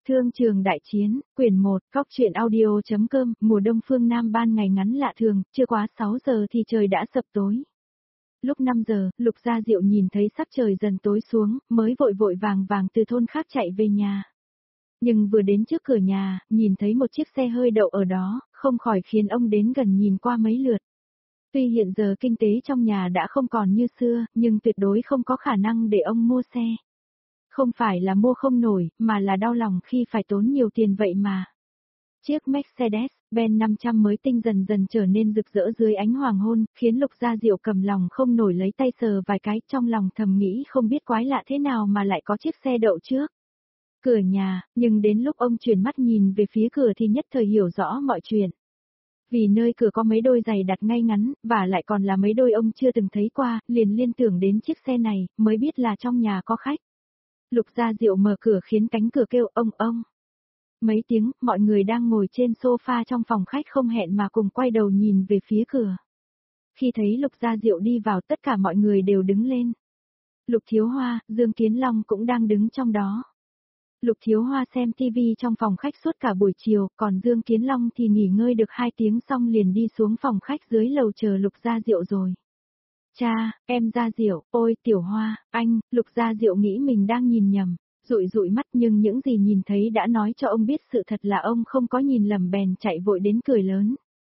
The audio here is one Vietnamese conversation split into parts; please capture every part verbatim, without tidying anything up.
Thương trường đại chiến, quyển một, Cóc truyện audio.com, mùa đông phương Nam ban ngày ngắn lạ thường, chưa quá sáu giờ thì trời đã sập tối. Lúc năm giờ, Lục Gia Diệu nhìn thấy sắc trời dần tối xuống, mới vội vội vàng vàng từ thôn khác chạy về nhà. Nhưng vừa đến trước cửa nhà, nhìn thấy một chiếc xe hơi đậu ở đó, không khỏi khiến ông đến gần nhìn qua mấy lượt. Tuy hiện giờ kinh tế trong nhà đã không còn như xưa, nhưng tuyệt đối không có khả năng để ông mua xe. Không phải là mua không nổi, mà là đau lòng khi phải tốn nhiều tiền vậy mà. Chiếc Mercedes-Benz năm trăm mới tinh dần dần trở nên rực rỡ dưới ánh hoàng hôn, khiến Lục Gia Diệu cầm lòng không nổi lấy tay sờ vài cái, trong lòng thầm nghĩ không biết quái lạ thế nào mà lại có chiếc xe đậu trước cửa nhà, nhưng đến lúc ông chuyển mắt nhìn về phía cửa thì nhất thời hiểu rõ mọi chuyện. Vì nơi cửa có mấy đôi giày đặt ngay ngắn, và lại còn là mấy đôi ông chưa từng thấy qua, liền liên tưởng đến chiếc xe này, mới biết là trong nhà có khách. Lục Gia Diệu mở cửa khiến cánh cửa kêu ông ông. Mấy tiếng, mọi người đang ngồi trên sofa trong phòng khách không hẹn mà cùng quay đầu nhìn về phía cửa. Khi thấy Lục Gia Diệu đi vào, tất cả mọi người đều đứng lên. Lục Thiếu Hoa, Dương Kiến Long cũng đang đứng trong đó. Lục Thiếu Hoa xem tivi trong phòng khách suốt cả buổi chiều, còn Dương Kiến Long thì nghỉ ngơi được hai tiếng xong liền đi xuống phòng khách dưới lầu chờ Lục Gia Diệu rồi. Cha, em Gia Diệu, ôi Tiểu Hoa, anh, Lục Gia Diệu nghĩ mình đang nhìn nhầm, dụi dụi mắt, nhưng những gì nhìn thấy đã nói cho ông biết sự thật là ông không có nhìn lầm, bèn chạy vội đến cười lớn.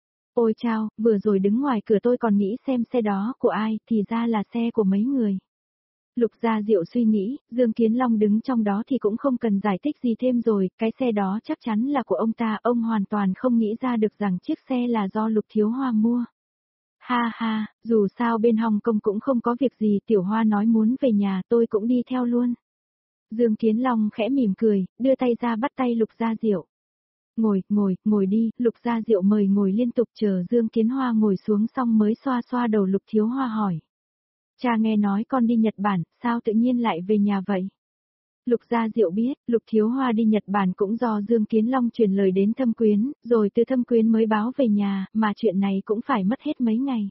Ôi chao, vừa rồi đứng ngoài cửa tôi còn nghĩ xem xe đó của ai, thì ra là xe của mấy người. Lục Gia Diệu suy nghĩ, Dương Kiến Long đứng trong đó thì cũng không cần giải thích gì thêm rồi, cái xe đó chắc chắn là của ông ta, ông hoàn toàn không nghĩ ra được rằng chiếc xe là do Lục Thiếu Hoa mua. Ha ha, dù sao bên Hồng Kông cũng không có việc gì, Tiểu Hoa nói muốn về nhà tôi cũng đi theo luôn. Dương Kiến Long khẽ mỉm cười, đưa tay ra bắt tay Lục Gia Diệu. Ngồi, ngồi, ngồi đi, Lục Gia Diệu mời ngồi liên tục chờ Dương Kiến Hoa ngồi xuống xong mới xoa xoa đầu Lục Thiếu Hoa hỏi. Cha nghe nói con đi Nhật Bản, sao tự nhiên lại về nhà vậy? Lục Gia Diệu biết, Lục Thiếu Hoa đi Nhật Bản cũng do Dương Kiến Long truyền lời đến Thâm Quyến, rồi từ Thâm Quyến mới báo về nhà, mà chuyện này cũng phải mất hết mấy ngày.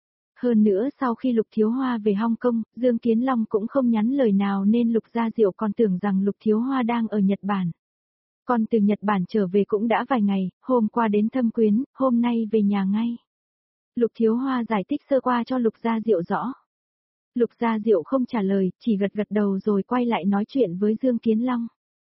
Hơn nữa sau khi Lục Thiếu Hoa về Hong Kong, Dương Kiến Long cũng không nhắn lời nào nên Lục Gia Diệu còn tưởng rằng Lục Thiếu Hoa đang ở Nhật Bản. Con từ Nhật Bản trở về cũng đã vài ngày, hôm qua đến Thâm Quyến, hôm nay về nhà ngay. Lục Thiếu Hoa giải thích sơ qua cho Lục Gia Diệu rõ. Lục Gia Diệu không trả lời, chỉ gật gật đầu rồi quay lại nói chuyện với Dương Kiến Long.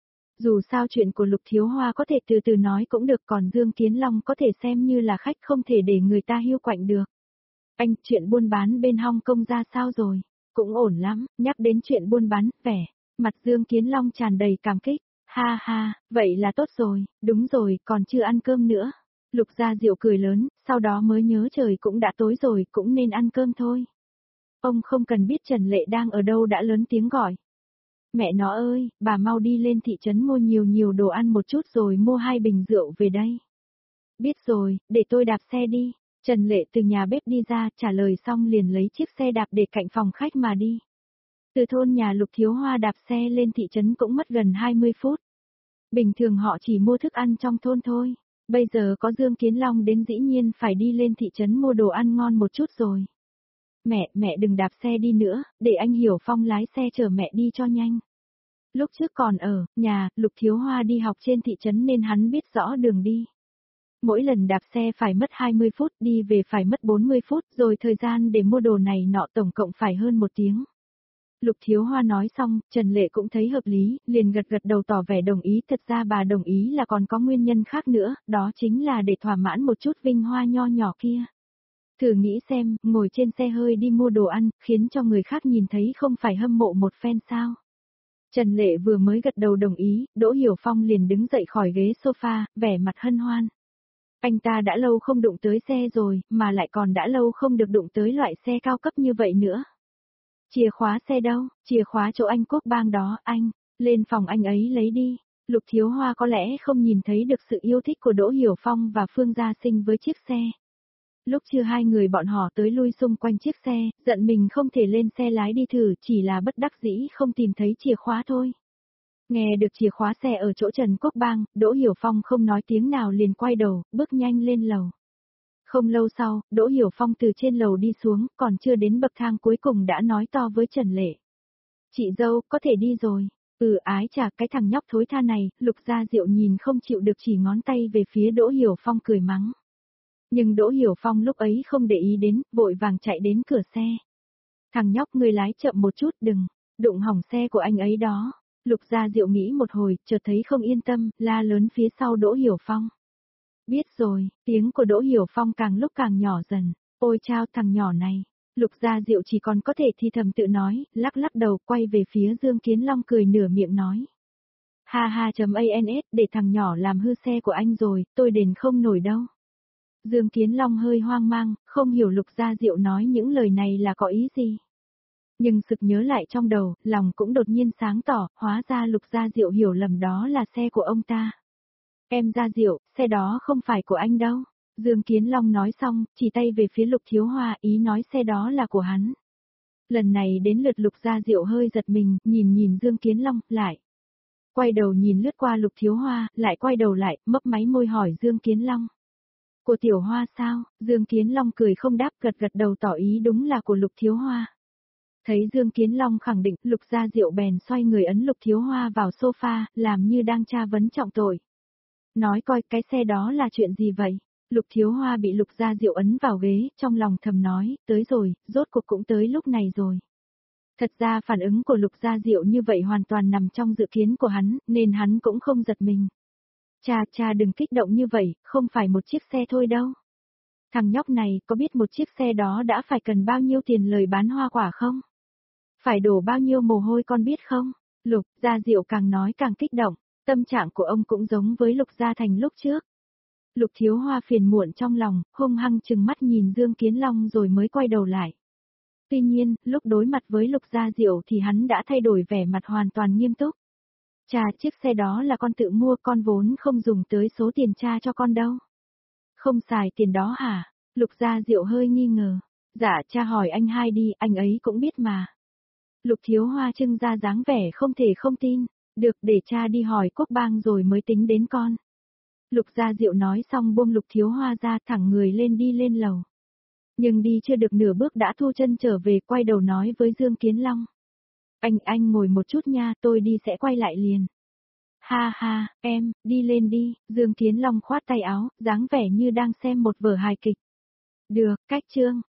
Dù sao chuyện của Lục Thiếu Hoa có thể từ từ nói cũng được, còn Dương Kiến Long có thể xem như là khách, không thể để người ta hiu quạnh được. Anh, chuyện buôn bán bên Hong Kong ra sao rồi? Cũng ổn lắm, nhắc đến chuyện buôn bán, vẻ mặt Dương Kiến Long tràn đầy cảm kích. Ha ha, vậy là tốt rồi, đúng rồi, còn chưa ăn cơm nữa. Lục Gia Diệu cười lớn, sau đó mới nhớ trời cũng đã tối rồi, cũng nên ăn cơm thôi. Ông không cần biết Trần Lệ đang ở đâu đã lớn tiếng gọi. Mẹ nó ơi, bà mau đi lên thị trấn mua nhiều nhiều đồ ăn một chút rồi mua hai bình rượu về đây. Biết rồi, để tôi đạp xe đi. Trần Lệ từ nhà bếp đi ra, trả lời xong liền lấy chiếc xe đạp để cạnh phòng khách mà đi. Từ thôn nhà Lục Thiếu Hoa đạp xe lên thị trấn cũng mất gần hai mươi phút. Bình thường họ chỉ mua thức ăn trong thôn thôi. Bây giờ có Dương Kiến Long đến dĩ nhiên phải đi lên thị trấn mua đồ ăn ngon một chút rồi. Mẹ, mẹ đừng đạp xe đi nữa, để anh Hiểu Phong lái xe chở mẹ đi cho nhanh. Lúc trước còn ở nhà, Lục Thiếu Hoa đi học trên thị trấn nên hắn biết rõ đường đi. Mỗi lần đạp xe phải mất hai mươi phút, đi về phải mất bốn mươi phút, rồi thời gian để mua đồ này nọ tổng cộng phải hơn một tiếng. Lục Thiếu Hoa nói xong, Trần Lệ cũng thấy hợp lý, liền gật gật đầu tỏ vẻ đồng ý. Thật ra bà đồng ý là còn có nguyên nhân khác nữa, đó chính là để thỏa mãn một chút vinh hoa nho nhỏ kia. Thử nghĩ xem, ngồi trên xe hơi đi mua đồ ăn, khiến cho người khác nhìn thấy không phải hâm mộ một phen sao. Trần Lệ vừa mới gật đầu đồng ý, Đỗ Hiểu Phong liền đứng dậy khỏi ghế sofa, vẻ mặt hân hoan. Anh ta đã lâu không đụng tới xe rồi, mà lại còn đã lâu không được đụng tới loại xe cao cấp như vậy nữa. Chìa khóa xe đâu, chìa khóa chỗ anh Quốc Bang đó, anh, lên phòng anh ấy lấy đi. Lục Thiếu Hoa có lẽ không nhìn thấy được sự yêu thích của Đỗ Hiểu Phong và Phương Gia Sinh với chiếc xe. Lúc chưa hai người bọn họ tới lui xung quanh chiếc xe, giận mình không thể lên xe lái đi thử, chỉ là bất đắc dĩ không tìm thấy chìa khóa thôi. Nghe được chìa khóa xe ở chỗ Trần Quốc Bang, Đỗ Hiểu Phong không nói tiếng nào liền quay đầu, bước nhanh lên lầu. Không lâu sau, Đỗ Hiểu Phong từ trên lầu đi xuống, còn chưa đến bậc thang cuối cùng đã nói to với Trần Lệ. Chị dâu, có thể đi rồi. Ừ ái chà cái thằng nhóc thối tha này, Lục Gia Diệu nhìn không chịu được chỉ ngón tay về phía Đỗ Hiểu Phong cười mắng. Nhưng Đỗ Hiểu Phong lúc ấy không để ý đến, vội vàng chạy đến cửa xe. Thằng nhóc người lái chậm một chút đừng, đụng hỏng xe của anh ấy đó. Lục Gia Diệu nghĩ một hồi, chợt thấy không yên tâm, la lớn phía sau Đỗ Hiểu Phong. Biết rồi, tiếng của Đỗ Hiểu Phong càng lúc càng nhỏ dần. Ôi chao thằng nhỏ này. Lục Gia Diệu chỉ còn có thể thì thầm tự nói, lắc lắc đầu quay về phía Dương Kiến Long cười nửa miệng nói. Ha ha chấm ans, để thằng nhỏ làm hư xe của anh rồi, tôi đền không nổi đâu. Dương Kiến Long hơi hoang mang, không hiểu Lục Gia Diệu nói những lời này là có ý gì. Nhưng sực nhớ lại trong đầu, lòng cũng đột nhiên sáng tỏ, hóa ra Lục Gia Diệu hiểu lầm đó là xe của ông ta. Em Gia Diệu, xe đó không phải của anh đâu. Dương Kiến Long nói xong, chỉ tay về phía Lục Thiếu Hoa, ý nói xe đó là của hắn. Lần này đến lượt Lục Gia Diệu hơi giật mình, nhìn nhìn Dương Kiến Long, lại. Quay đầu nhìn lướt qua Lục Thiếu Hoa, lại quay đầu lại, mấp máy môi hỏi Dương Kiến Long. Của Tiểu Hoa sao? Dương Kiến Long cười không đáp, gật gật đầu tỏ ý đúng là của Lục Thiếu Hoa. Thấy Dương Kiến Long khẳng định, Lục Gia Diệu bèn xoay người ấn Lục Thiếu Hoa vào sofa, làm như đang tra vấn trọng tội. Nói coi cái xe đó là chuyện gì vậy? Lục Thiếu Hoa bị Lục Gia Diệu ấn vào ghế, trong lòng thầm nói, tới rồi, rốt cuộc cũng tới lúc này rồi. Thật ra phản ứng của Lục Gia Diệu như vậy hoàn toàn nằm trong dự kiến của hắn, nên hắn cũng không giật mình. Cha cha đừng kích động như vậy, không phải một chiếc xe thôi đâu. Thằng nhóc này có biết một chiếc xe đó đã phải cần bao nhiêu tiền lời bán hoa quả không? Phải đổ bao nhiêu mồ hôi con biết không? Lục Gia Diệu càng nói càng kích động, tâm trạng của ông cũng giống với Lục Gia Thành lúc trước. Lục Thiếu Hoa phiền muộn trong lòng, hung hăng chừng mắt nhìn Dương Kiến Long rồi mới quay đầu lại. Tuy nhiên, lúc đối mặt với Lục Gia Diệu thì hắn đã thay đổi vẻ mặt hoàn toàn nghiêm túc. Cha chiếc xe đó là con tự mua, con vốn không dùng tới số tiền cha cho con đâu. Không xài tiền đó hả? Lục Gia Diệu hơi nghi ngờ. Dạ cha hỏi anh hai đi, anh ấy cũng biết mà. Lục Thiếu Hoa trưng ra dáng vẻ không thể không tin. Được để cha đi hỏi quốc bang rồi mới tính đến con. Lục Gia Diệu nói xong buông Lục Thiếu Hoa ra thẳng người lên đi lên lầu. Nhưng đi chưa được nửa bước đã thu chân trở về quay đầu nói với Dương Kiến Long. Anh, anh ngồi một chút nha, tôi đi sẽ quay lại liền. Ha ha, em, đi lên đi, Dương Kiến Long khoát tay áo, dáng vẻ như đang xem một vở hài kịch. Được, cách chương.